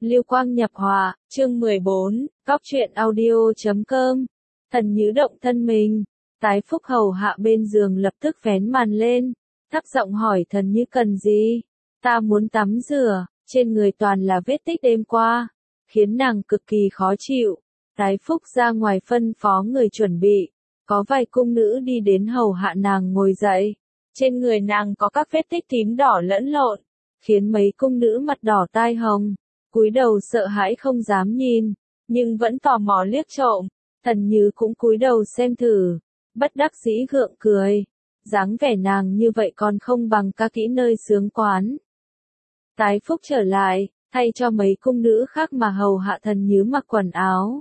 Lưu Quang nhập họa, chương 14, Cóc truyện audio.com. Thần Nhứ động thân mình, Tái Phúc hầu hạ bên giường lập tức vén màn lên, thấp giọng hỏi Thần Nhứ cần gì. Ta muốn tắm rửa, trên người toàn là vết tích đêm qua, khiến nàng cực kỳ khó chịu. Tái Phúc ra ngoài phân phó người chuẩn bị, có vài cung nữ đi đến hầu hạ nàng ngồi dậy. Trên người nàng có các vết tích tím đỏ lẫn lộn, khiến mấy cung nữ mặt đỏ tai hồng, cúi đầu sợ hãi không dám nhìn, nhưng vẫn tò mò liếc trộm. Thần Nhứ cũng cúi đầu xem thử, bất đắc dĩ gượng cười, dáng vẻ nàng như vậy còn không bằng ca kỹ nơi sướng quán. Tái Phúc trở lại, thay cho mấy cung nữ khác mà hầu hạ Thần Nhứ mặc quần áo.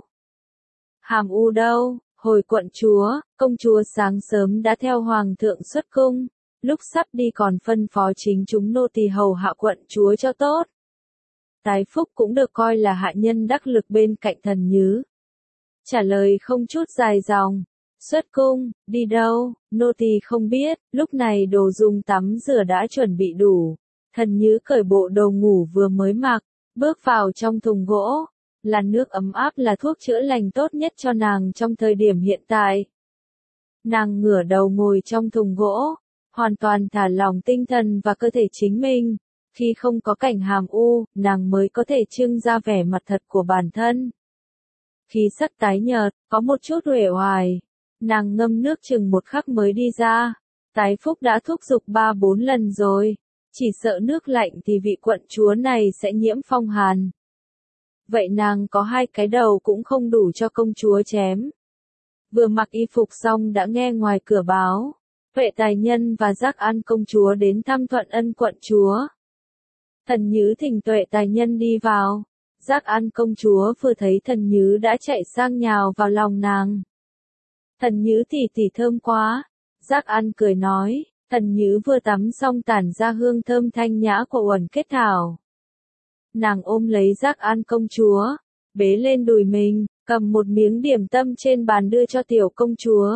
Hàm U đâu? Hồi quận chúa, công chúa sáng sớm đã theo hoàng thượng xuất cung, lúc sắp đi còn phân phó chính chúng nô tỳ hầu hạ quận chúa cho tốt. Tái Phúc cũng được coi là hạ nhân đắc lực bên cạnh Thần Nhứ. Trả lời không chút dài dòng, xuất cung, đi đâu, nô tỳ không biết, lúc này đồ dùng tắm rửa đã chuẩn bị đủ. Thần Nhứ cởi bộ đồ ngủ vừa mới mặc, bước vào trong thùng gỗ. Làn nước ấm áp là thuốc chữa lành tốt nhất cho nàng trong thời điểm hiện tại. Nàng ngửa đầu ngồi trong thùng gỗ, hoàn toàn thả lỏng tinh thần và cơ thể chính mình. Khi không có cảnh Hàm U, nàng mới có thể trưng ra vẻ mặt thật của bản thân. Khí sắc tái nhợt, có một chút uể oải. Nàng ngâm nước chừng một khắc mới đi ra. Tái Phúc đã thúc giục 3-4 lần rồi. Chỉ sợ nước lạnh thì vị quận chúa này sẽ nhiễm phong hàn. Vậy nàng có 2 cái đầu cũng không đủ cho công chúa chém. Vừa mặc y phục xong đã nghe ngoài cửa báo, Vệ Tài Nhân và Giác An công chúa đến thăm Thuận Ân quận chúa. Thần Nhứ thỉnh Vệ Tài Nhân đi vào, Giác An công chúa vừa thấy Thần Nhứ đã chạy sang nhào vào lòng nàng. Thần Nhứ tỉ tỉ thơm quá, Giác An cười nói, Thần Nhứ vừa tắm xong tản ra hương thơm thanh nhã của uẩn kết thảo. Nàng ôm lấy Giác An công chúa, bế lên đùi mình, cầm một miếng điểm tâm trên bàn đưa cho tiểu công chúa.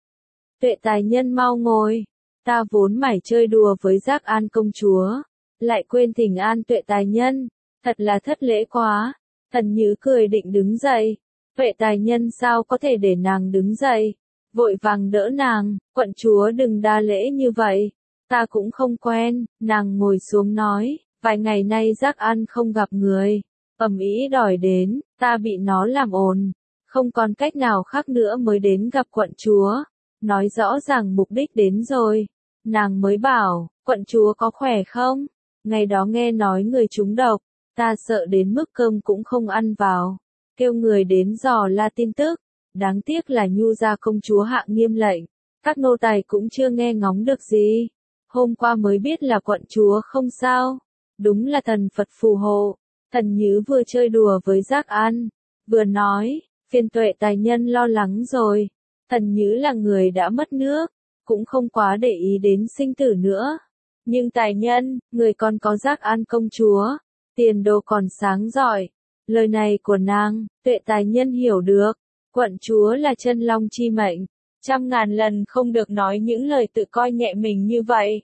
Vệ Tài Nhân mau ngồi, ta vốn mải chơi đùa với Giác An công chúa, lại quên thỉnh an Vệ Tài Nhân, thật là thất lễ quá. Thần Nhứ cười định đứng dậy, Vệ Tài Nhân sao có thể để nàng đứng dậy, vội vàng đỡ nàng, quận chúa đừng đa lễ như vậy, ta cũng không quen. Nàng ngồi xuống nói, vài ngày nay Giác An không gặp người, ầm ĩ đòi đến, ta bị nó làm ồn, không còn cách nào khác nữa mới đến gặp quận chúa, nói rõ ràng mục đích đến rồi. Nàng mới bảo, quận chúa có khỏe không? Ngày đó nghe nói người trúng độc, ta sợ đến mức cơm cũng không ăn vào, kêu người đến dò la tin tức, đáng tiếc là Nhu gia công chúa hạ nghiêm lệnh, các nô tài cũng chưa nghe ngóng được gì, hôm qua mới biết là quận chúa không sao. Đúng là thần Phật phù hộ. Thần Nhứ vừa chơi đùa với Giác An, vừa nói, phiền Vệ Tài Nhân lo lắng rồi. Thần Nhứ là người đã mất nước, cũng không quá để ý đến sinh tử nữa. Nhưng Tài Nhân, người còn có Giác An công chúa, tiền đồ còn sáng giỏi. Lời này của nàng, Vệ Tài Nhân hiểu được. Quận chúa là chân long chi mệnh, 100.000 lần không được nói những lời tự coi nhẹ mình như vậy.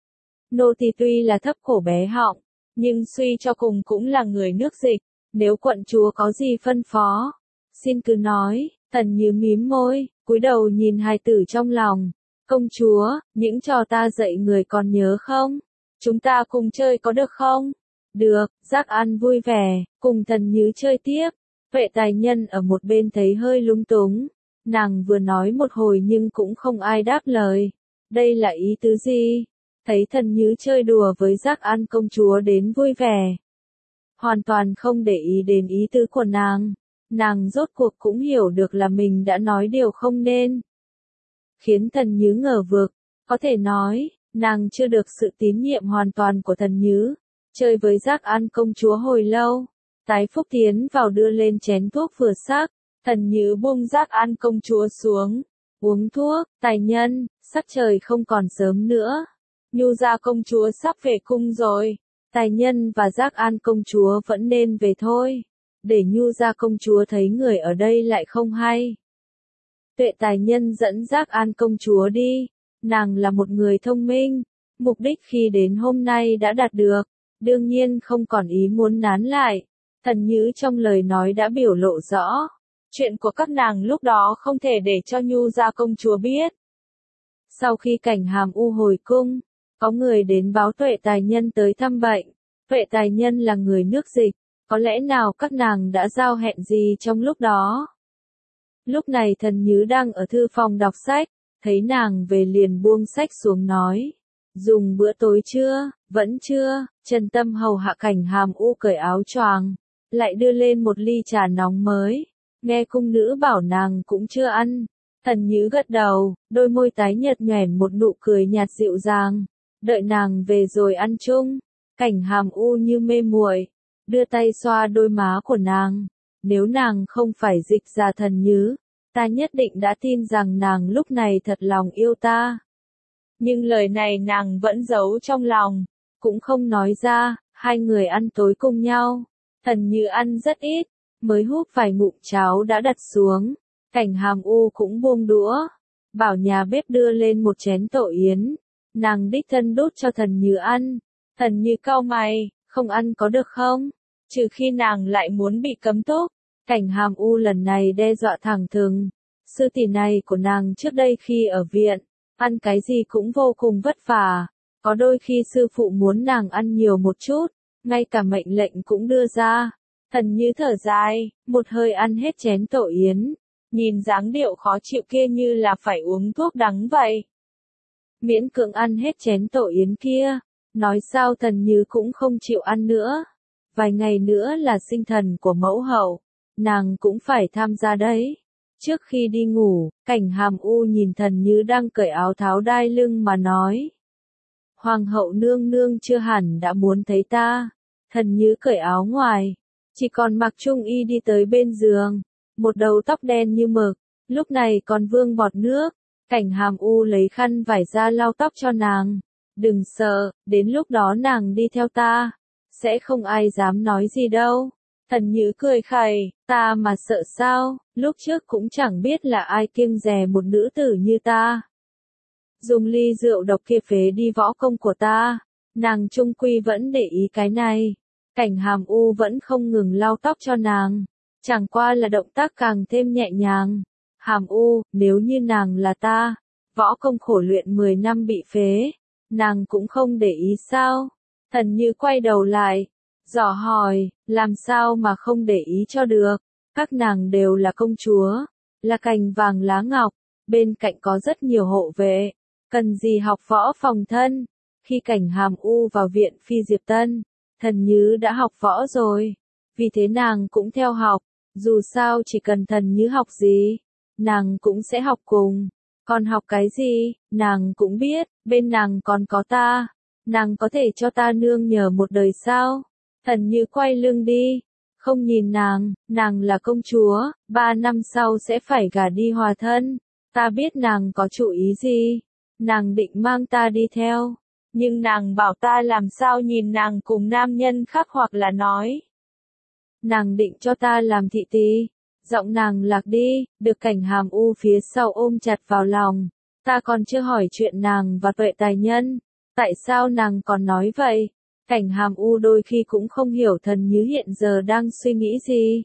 Nô tỳ tuy là thấp cổ bé họng, nhưng suy cho cùng cũng là người nước dịch, nếu quận chúa có gì phân phó, xin cứ nói. Thần Nhứ mím môi, cúi đầu nhìn hài tử trong lòng. Công chúa, những trò ta dạy người còn nhớ không? Chúng ta cùng chơi có được không? Được, Giác An vui vẻ, cùng Thần Nhứ chơi tiếp. Vệ Tài Nhân ở một bên thấy hơi lung túng, nàng vừa nói một hồi nhưng cũng không ai đáp lời. Đây là ý tứ gì? Thấy Thần Nhứ chơi đùa với Giác An công chúa đến vui vẻ, hoàn toàn không để ý đến ý tứ của nàng rốt cuộc cũng hiểu được là mình đã nói điều không nên, khiến Thần Nhứ ngờ vực. Có thể nói, nàng chưa được sự tín nhiệm hoàn toàn của Thần Nhứ. Chơi với Giác An công chúa hồi lâu, Tái Phúc tiến vào đưa lên chén thuốc vừa sắc, Thần Nhứ buông Giác An công chúa xuống, uống thuốc. Tài Nhân, sắc trời không còn sớm nữa, Nhu gia công chúa sắp về cung rồi, Tài Nhân và Giác An công chúa vẫn nên về thôi, để Nhu gia công chúa thấy người ở đây lại không hay. Vệ Tài Nhân dẫn Giác An công chúa đi, nàng là một người thông minh, mục đích khi đến hôm nay đã đạt được, đương nhiên không còn ý muốn nán lại. Thần Nhứ trong lời nói đã biểu lộ rõ. Chuyện của các nàng lúc đó không thể để cho Nhu gia công chúa biết. Sau khi Cảnh Hàm U hồi cung, có người đến báo Tuệ Tài Nhân tới thăm bệnh. Tuệ Tài Nhân là người nước Dịch, có lẽ nào các nàng đã giao hẹn gì trong lúc đó. Lúc này Thần Nhứ đang ở thư phòng đọc sách, thấy nàng về liền buông sách xuống nói. Dùng bữa tối chưa? Vẫn chưa. Trần Tâm hầu hạ Cảnh Hàm U cởi áo choàng, lại đưa lên một ly trà nóng mới. Nghe cung nữ bảo nàng cũng chưa ăn. Thần Nhứ gật đầu, đôi môi tái nhợt nhoẻn một nụ cười nhạt dịu dàng. Đợi nàng về rồi ăn chung. Cảnh Hàm U như mê muội, đưa tay xoa đôi má của nàng. Nếu nàng không phải dịch ra Thần Nhứ, ta nhất định đã tin rằng nàng lúc này thật lòng yêu ta. Nhưng lời này nàng vẫn giấu trong lòng, cũng không nói ra. Hai người ăn tối cùng nhau. Thần Nhứ ăn rất ít, mới húp vài ngụm cháo đã đặt xuống. Cảnh Hàm U cũng buông đũa, bảo nhà bếp đưa lên một chén tổ yến. Nàng đích thân đút cho Thần Nhứ ăn. Thần Nhứ cau mày, không ăn có được không? Trừ khi nàng lại muốn bị cấm túc. Cảnh Hàm U lần này đe dọa thẳng thừng. Sư tỷ này của nàng trước đây khi ở viện, ăn cái gì cũng vô cùng vất vả. Có đôi khi sư phụ muốn nàng ăn nhiều một chút, ngay cả mệnh lệnh cũng đưa ra. Thần Nhứ thở dài, một hơi ăn hết chén tổ yến. Nhìn dáng điệu khó chịu kia như là phải uống thuốc đắng vậy. Miễn cưỡng ăn hết chén tổ yến kia. Nói sao Thần Nhứ cũng không chịu ăn nữa. Vài ngày nữa là sinh thần của mẫu hậu. Nàng cũng phải tham gia đấy. Trước khi đi ngủ, Cảnh Hàm U nhìn Thần Nhứ đang cởi áo tháo đai lưng mà nói. Hoàng hậu nương nương chưa hẳn đã muốn thấy ta. Thần Nhứ cởi áo ngoài, chỉ còn mặc trung y đi tới bên giường. Một đầu tóc đen như mực, lúc này còn vương bọt nước. Cảnh Hàm U lấy khăn vải ra lau tóc cho nàng. Đừng sợ, đến lúc đó nàng đi theo ta. Sẽ không ai dám nói gì đâu. Thần Nhứ cười khẩy, ta mà sợ sao, lúc trước cũng chẳng biết là ai kiêng dè một nữ tử như ta. Dùng ly rượu độc kia phế đi võ công của ta. Nàng trung quy vẫn để ý cái này. Cảnh Hàm U vẫn không ngừng lau tóc cho nàng. Chẳng qua là động tác càng thêm nhẹ nhàng. Hàm U, nếu như nàng là ta, võ công khổ luyện 10 năm bị phế, nàng cũng không để ý sao? Thần Như quay đầu lại, dò hỏi, làm sao mà không để ý cho được? Các nàng đều là công chúa, là cành vàng lá ngọc, bên cạnh có rất nhiều hộ vệ, cần gì học võ phòng thân? Khi Cảnh Hàm U vào viện Phi Diệp Tân, Thần Như đã học võ rồi, vì thế nàng cũng theo học. Dù sao chỉ cần Thần Như học gì, nàng cũng sẽ học cùng. Còn học cái gì, nàng cũng biết, bên nàng còn có ta. Nàng có thể cho ta nương nhờ một đời sao? Thần Như quay lưng đi, không nhìn nàng là công chúa, 3 năm sau sẽ phải gả đi hòa thân. Ta biết nàng có chủ ý gì, nàng định mang ta đi theo. Nhưng nàng bảo ta làm sao nhìn nàng cùng nam nhân khác hoặc là nói. Nàng định cho ta làm thị tỳ. Giọng nàng lạc đi, được Cảnh Hàm U phía sau ôm chặt vào lòng. Ta còn chưa hỏi chuyện nàng và Tuệ Tài Nhân. Tại sao nàng còn nói vậy? Cảnh Hàm U đôi khi cũng không hiểu Thần Như hiện giờ đang suy nghĩ gì.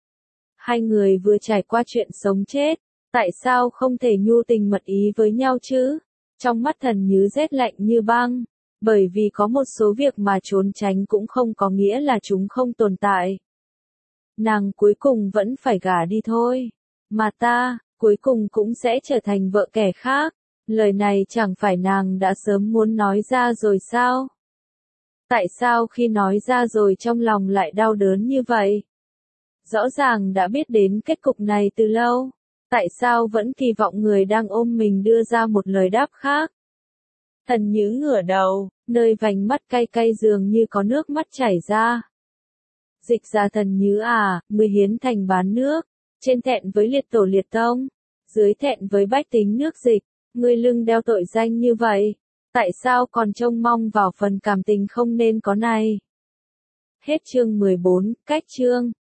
Hai người vừa trải qua chuyện sống chết, tại sao không thể nhu tình mật ý với nhau chứ? Trong mắt Thần Như rét lạnh như băng, bởi vì có một số việc mà trốn tránh cũng không có nghĩa là chúng không tồn tại. Nàng cuối cùng vẫn phải gả đi thôi. Mà ta, cuối cùng cũng sẽ trở thành vợ kẻ khác. Lời này chẳng phải nàng đã sớm muốn nói ra rồi sao? Tại sao khi nói ra rồi trong lòng lại đau đớn như vậy? Rõ ràng đã biết đến kết cục này từ lâu. Tại sao vẫn kỳ vọng người đang ôm mình đưa ra một lời đáp khác? Thần Như ngửa đầu, nơi vành mắt cay cay dường như có nước mắt chảy ra. Dịch ra Thần Như à, ngươi hiến thành bán nước, trên thẹn với liệt tổ liệt tông, dưới thẹn với bách tính nước Dịch, ngươi lưng đeo tội danh như vậy, tại sao còn trông mong vào phần cảm tình không nên có này? Hết chương 14, cách chương.